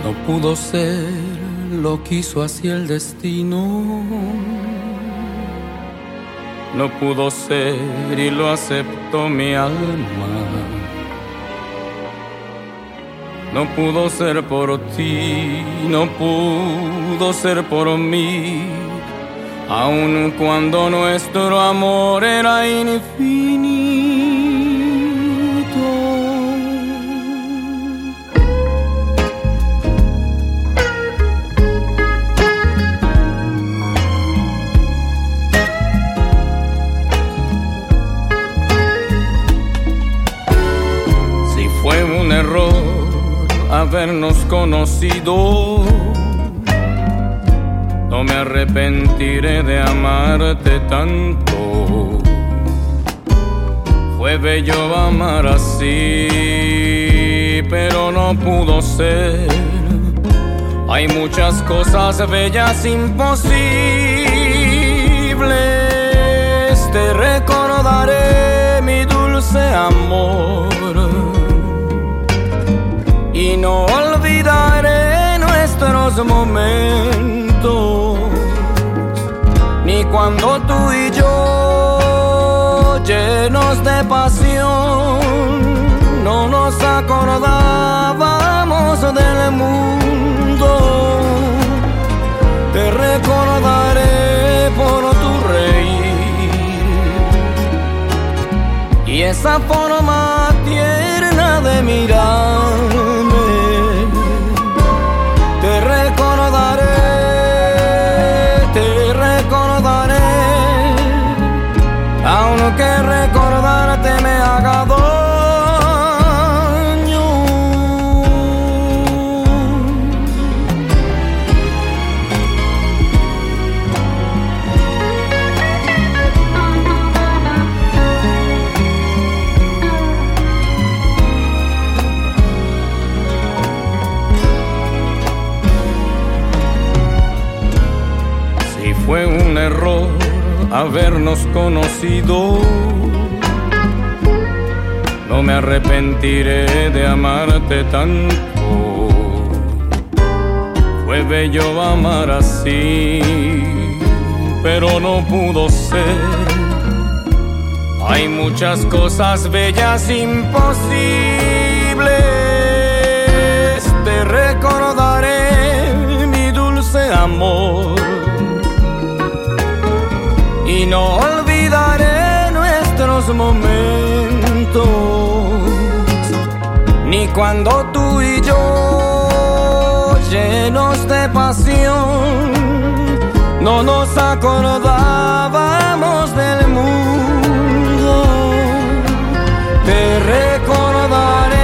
No pudo ser, lo quiso así el destino. No pudo ser y lo aceptó mi alma. No pudo ser por ti, no pudo ser por mí, aun cuando nuestro amor era infinito. Si fue un error habernos conocido, no me arrepentiré de amarte tanto. Fue bello amar así, pero no pudo ser. Hay muchas cosas bellas imposibles. Te recordaré, mi dulce amor, y no olvidaré nuestros momentos, ni cuando tú y yo, llenos de pasión, no nos acordábamos del mundo. Te recordaré por tu reír y esa forma tierna de mirarme. Te recordaré, aunque recordarte me haga daño. Fue un error habernos conocido. No me arrepentiré de amarte tanto. Fue bello amar así, pero no pudo ser. Hay muchas cosas bellas imposibles. Te recordaré, mi dulce amor, y no olvidaré nuestros momentos, ni cuando tú y yo, llenos de pasión, no nos acordábamos del mundo. Te recordaré